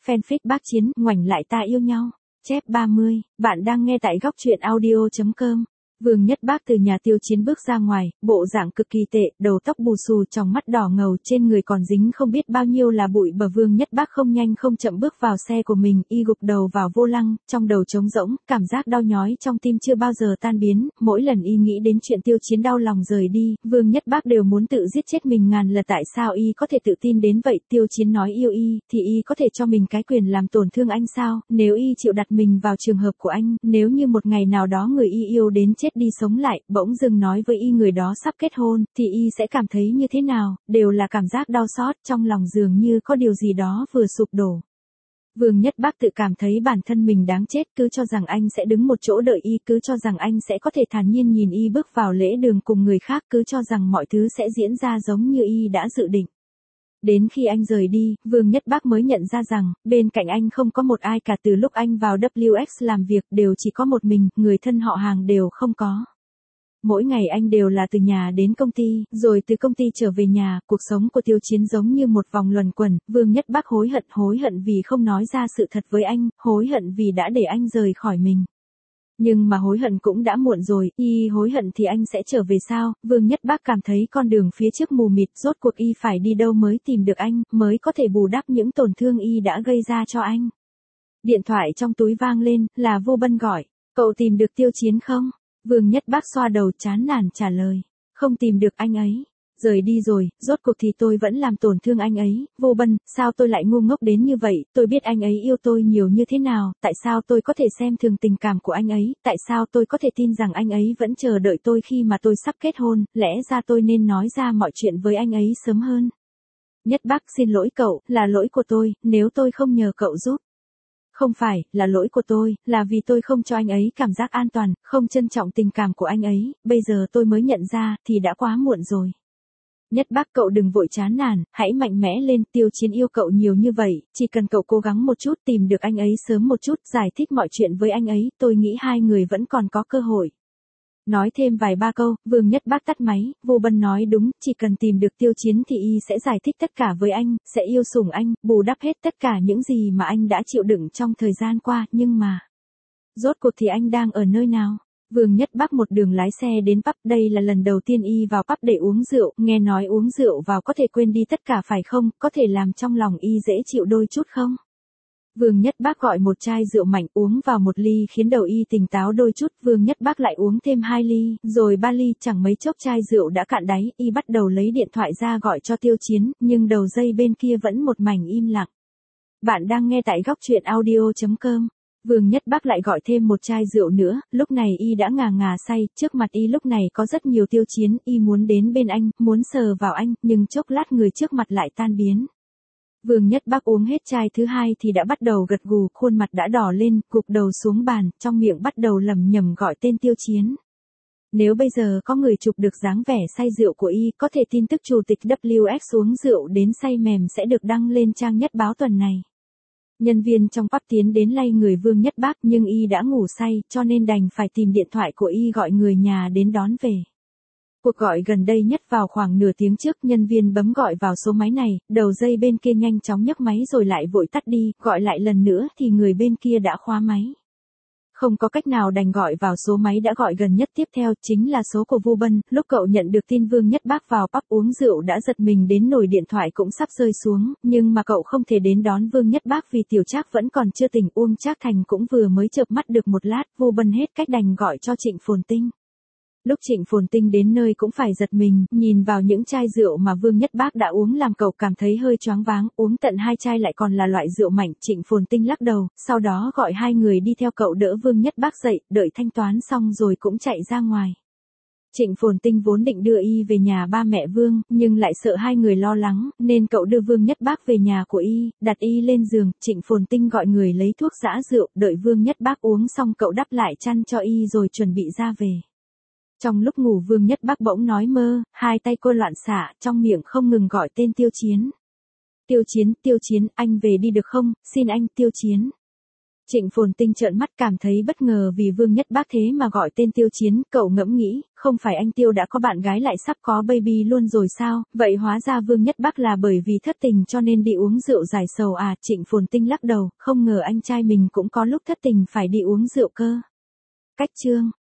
Fanfic Bác Chiến, ngoảnh lại ta yêu nhau. Chép 30, bạn đang nghe tại góc truyện audio.com. Vương Nhất Bác từ nhà Tiêu Chiến bước ra ngoài, bộ dạng cực kỳ tệ, đầu tóc bù xù, tròng mắt đỏ ngầu, trên người còn dính không biết bao nhiêu là bụi bờ. Vương Nhất Bác không nhanh không chậm bước vào xe của mình, y gục đầu vào vô lăng, trong đầu trống rỗng, cảm giác đau nhói trong tim chưa bao giờ tan biến, mỗi lần y nghĩ đến chuyện Tiêu Chiến đau lòng rời đi, Vương Nhất Bác đều muốn tự giết chết mình ngàn lần. Tại sao y có thể tự tin đến vậy? Tiêu Chiến nói yêu y, thì y có thể cho mình cái quyền làm tổn thương anh sao? Nếu y chịu đặt mình vào trường hợp của anh, nếu như một ngày nào đó người y yêu đến chết đi sống lại, bỗng dưng nói với y người đó sắp kết hôn, thì y sẽ cảm thấy như thế nào? Đều là cảm giác đau xót, trong lòng dường như có điều gì đó vừa sụp đổ. Vương Nhất Bác tự cảm thấy bản thân mình đáng chết, cứ cho rằng anh sẽ đứng một chỗ đợi y, cứ cho rằng anh sẽ có thể thản nhiên nhìn y bước vào lễ đường cùng người khác, cứ cho rằng mọi thứ sẽ diễn ra giống như y đã dự định. Đến khi anh rời đi, Vương Nhất Bác mới nhận ra rằng, bên cạnh anh không có một ai cả. Từ lúc anh vào WX làm việc đều chỉ có một mình, người thân họ hàng đều không có. Mỗi ngày anh đều là từ nhà đến công ty, rồi từ công ty trở về nhà, cuộc sống của Tiêu Chiến giống như một vòng luẩn quẩn. Vương Nhất Bác hối hận vì không nói ra sự thật với anh, hối hận vì đã để anh rời khỏi mình. Nhưng mà hối hận cũng đã muộn rồi, y hối hận thì anh sẽ trở về sao? Vương Nhất Bác cảm thấy con đường phía trước mù mịt, rốt cuộc y phải đi đâu mới tìm được anh, mới có thể bù đắp những tổn thương y đã gây ra cho anh. Điện thoại trong túi vang lên, là Vô Bân gọi. Cậu tìm được Tiêu Chiến không? Vương Nhất Bác xoa đầu chán nản trả lời. Không tìm được anh ấy. Rời đi rồi, rốt cuộc thì tôi vẫn làm tổn thương anh ấy. Vô Bân, sao tôi lại ngu ngốc đến như vậy? Tôi biết anh ấy yêu tôi nhiều như thế nào, tại sao tôi có thể xem thường tình cảm của anh ấy, tại sao tôi có thể tin rằng anh ấy vẫn chờ đợi tôi khi mà tôi sắp kết hôn, lẽ ra tôi nên nói ra mọi chuyện với anh ấy sớm hơn. Nhất Bác xin lỗi cậu, là lỗi của tôi, nếu tôi không nhờ cậu giúp. Không phải, là lỗi của tôi, là vì tôi không cho anh ấy cảm giác an toàn, không trân trọng tình cảm của anh ấy, bây giờ tôi mới nhận ra, thì đã quá muộn rồi. Nhất Bác cậu đừng vội chán nản, hãy mạnh mẽ lên, Tiêu Chiến yêu cậu nhiều như vậy, chỉ cần cậu cố gắng một chút, tìm được anh ấy sớm một chút, giải thích mọi chuyện với anh ấy, tôi nghĩ hai người vẫn còn có cơ hội. Nói thêm vài ba câu, Vương Nhất Bác tắt máy. Vô Bân nói đúng, chỉ cần tìm được Tiêu Chiến thì y sẽ giải thích tất cả với anh, sẽ yêu sủng anh, bù đắp hết tất cả những gì mà anh đã chịu đựng trong thời gian qua, nhưng mà... Rốt cuộc thì anh đang ở nơi nào? Vương Nhất Bác một đường lái xe đến pub, đây là lần đầu tiên y vào pub để uống rượu, nghe nói uống rượu vào có thể quên đi tất cả phải không, có thể làm trong lòng y dễ chịu đôi chút không? Vương Nhất Bác gọi một chai rượu mạnh uống vào một ly khiến đầu y tỉnh táo đôi chút, Vương Nhất Bác lại uống thêm 2 ly, rồi 3 ly, chẳng mấy chốc chai rượu đã cạn đáy, y bắt đầu lấy điện thoại ra gọi cho Tiêu Chiến, nhưng đầu dây bên kia vẫn một mảnh im lặng. Bạn đang nghe tại góc truyện audio.com. Vương Nhất Bác lại gọi thêm một chai rượu nữa, lúc này y đã ngà ngà say, trước mặt y lúc này có rất nhiều Tiêu Chiến, y muốn đến bên anh, muốn sờ vào anh, nhưng chốc lát người trước mặt lại tan biến. Vương Nhất Bác uống hết chai thứ hai thì đã bắt đầu gật gù, khuôn mặt đã đỏ lên, gục đầu xuống bàn, trong miệng bắt đầu lẩm nhẩm gọi tên Tiêu Chiến. Nếu bây giờ có người chụp được dáng vẻ say rượu của y, có thể tin tức chủ tịch WX uống rượu đến say mềm sẽ được đăng lên trang nhất báo tuần này. Nhân viên trong pub tiến đến lay người Vương Nhất Bác, nhưng y đã ngủ say, cho nên đành phải tìm điện thoại của y gọi người nhà đến đón về. Cuộc gọi gần đây nhất vào khoảng nửa tiếng trước, nhân viên bấm gọi vào số máy này, đầu dây bên kia nhanh chóng nhấc máy rồi lại vội tắt đi, gọi lại lần nữa thì người bên kia đã khóa máy. Không có cách nào đành gọi vào số máy đã gọi gần nhất tiếp theo, chính là số của Vô Bân. Lúc cậu nhận được tin Vương Nhất Bác vào pub uống rượu đã giật mình đến nỗi điện thoại cũng sắp rơi xuống, nhưng mà cậu không thể đến đón Vương Nhất Bác vì Tiểu Trác vẫn còn chưa tỉnh, Uông Trác Thành cũng vừa mới chợp mắt được một lát, Vô Bân hết cách đành gọi cho Trịnh Phồn Tinh. Lúc Trịnh Phồn Tinh đến nơi cũng phải giật mình, nhìn vào những chai rượu mà Vương Nhất Bác đã uống làm cậu cảm thấy hơi choáng váng, uống tận 2 chai lại còn là loại rượu mạnh. Trịnh Phồn Tinh lắc đầu, sau đó gọi 2 người đi theo cậu đỡ Vương Nhất Bác dậy, đợi thanh toán xong rồi cũng chạy ra ngoài. Trịnh Phồn Tinh vốn định đưa y về nhà ba mẹ Vương, nhưng lại sợ 2 người lo lắng, nên cậu đưa Vương Nhất Bác về nhà của y, đặt y lên giường, Trịnh Phồn Tinh gọi người lấy thuốc giã rượu, đợi Vương Nhất Bác uống xong cậu đắp lại chăn cho y rồi chuẩn bị ra về. Trong lúc ngủ Vương Nhất Bác bỗng nói mơ, 2 tay cô loạn xạ, trong miệng không ngừng gọi tên Tiêu Chiến. Tiêu Chiến, anh về đi được không, xin anh, Tiêu Chiến. Trịnh Phồn Tinh trợn mắt cảm thấy bất ngờ vì Vương Nhất Bác thế mà gọi tên Tiêu Chiến, cậu ngẫm nghĩ, không phải anh Tiêu đã có bạn gái lại sắp có baby luôn rồi sao, vậy hóa ra Vương Nhất Bác là bởi vì thất tình cho nên đi uống rượu giải sầu à. Trịnh Phồn Tinh lắc đầu, không ngờ anh trai mình cũng có lúc thất tình phải đi uống rượu cơ. Cách chương